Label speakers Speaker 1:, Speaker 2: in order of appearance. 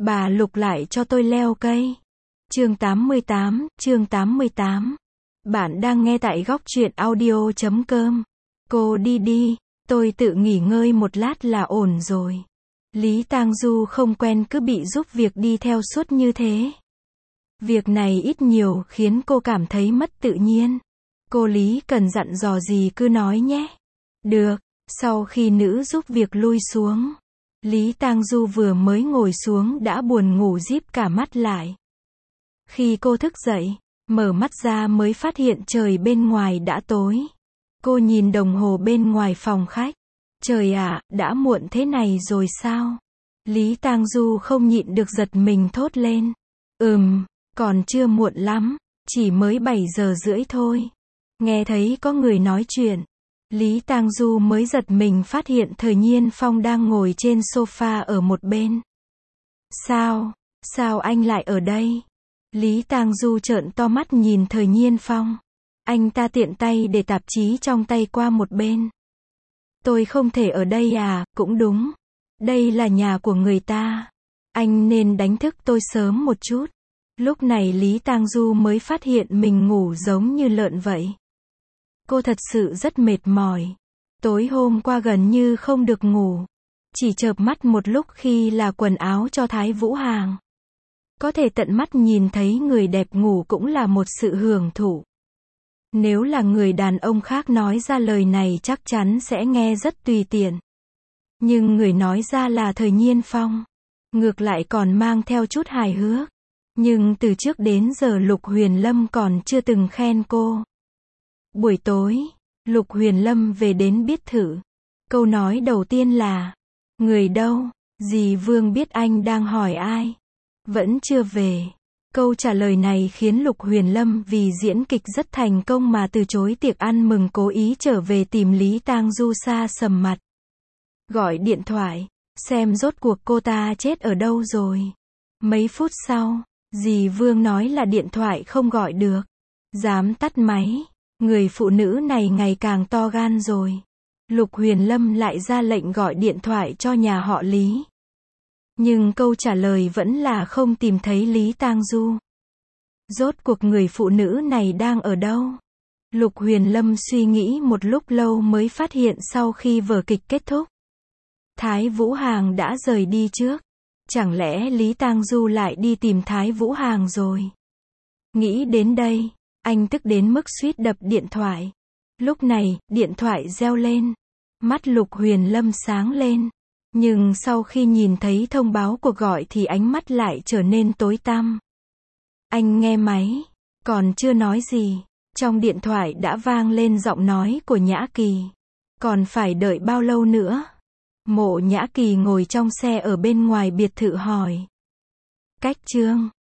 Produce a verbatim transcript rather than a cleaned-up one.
Speaker 1: Bà Lục lại cho tôi leo cây. Chương tám mươi tám, chương tám mươi tám. Bạn đang nghe tại góc truyện audio chấm com. Cô đi đi, tôi tự nghỉ ngơi một lát là ổn rồi. Lý Tang Du không quen cứ bị giúp việc đi theo suốt như thế. Việc này ít nhiều khiến cô cảm thấy mất tự nhiên. Cô Lý cần dặn dò gì cứ nói nhé. Được, sau khi nữ giúp việc lui xuống, Lý Tang Du vừa mới ngồi xuống đã buồn ngủ díp cả mắt lại. Khi cô thức dậy, mở mắt ra mới phát hiện trời bên ngoài đã tối. Cô nhìn đồng hồ bên ngoài phòng khách. Trời ạ, đã muộn thế này rồi sao? Lý Tang Du không nhịn được giật mình thốt lên. Ừm, còn chưa muộn lắm, chỉ mới bảy giờ rưỡi thôi. Nghe thấy có người nói chuyện, Lý Tang Du mới giật mình phát hiện Thời Nhiên Phong đang ngồi trên sofa ở một bên. Sao? Sao anh lại ở đây? Lý Tang Du trợn to mắt nhìn Thời Nhiên Phong. Anh ta tiện tay để tạp chí trong tay qua một bên. Tôi không thể ở đây à, cũng đúng. Đây là nhà của người ta. Anh nên đánh thức tôi sớm một chút. Lúc này Lý Tang Du mới phát hiện mình ngủ giống như lợn vậy. Cô thật sự rất mệt mỏi. Tối hôm qua gần như không được ngủ. Chỉ chợp mắt một lúc khi là quần áo cho Thái Vũ hàng. Có thể tận mắt nhìn thấy người đẹp ngủ cũng là một sự hưởng thụ. Nếu là người đàn ông khác nói ra lời này chắc chắn sẽ nghe rất tùy tiện. Nhưng người nói ra là Thời Nhiên Phong. Ngược lại còn mang theo chút hài hước. Nhưng từ trước đến giờ Lục Huyền Lâm còn chưa từng khen cô. Buổi tối, Lục Huyền Lâm về đến biệt thự. Câu nói đầu tiên là: người đâu? Dì Vương biết anh đang hỏi ai. Vẫn chưa về. Câu trả lời này khiến Lục Huyền Lâm vì diễn kịch rất thành công mà từ chối tiệc ăn mừng cố ý trở về tìm Lý Tang Du xa sầm mặt. Gọi điện thoại, xem rốt cuộc cô ta chết ở đâu rồi. Mấy phút sau, dì Vương nói là điện thoại không gọi được. Dám tắt máy. Người phụ nữ này ngày càng to gan rồi. Lục Huyền Lâm lại ra lệnh gọi điện thoại cho nhà họ Lý. Nhưng câu trả lời vẫn là không tìm thấy Lý Tang Du. Rốt cuộc người phụ nữ này đang ở đâu? Lục Huyền Lâm suy nghĩ một lúc lâu mới phát hiện sau khi vở kịch kết thúc, Thái Vũ Hàng đã rời đi trước. Chẳng lẽ Lý Tang Du lại đi tìm Thái Vũ Hàng rồi? Nghĩ đến đây, anh tức đến mức suýt đập điện thoại. Lúc này, điện thoại reo lên. Mắt Lục Huyền Lâm sáng lên. Nhưng sau khi nhìn thấy thông báo cuộc gọi thì ánh mắt lại trở nên tối tăm. Anh nghe máy, còn chưa nói gì. Trong điện thoại đã vang lên giọng nói của Nhã Kỳ. Còn phải đợi bao lâu nữa? Mộ Nhã Kỳ ngồi trong xe ở bên ngoài biệt thự hỏi. Cách Trương,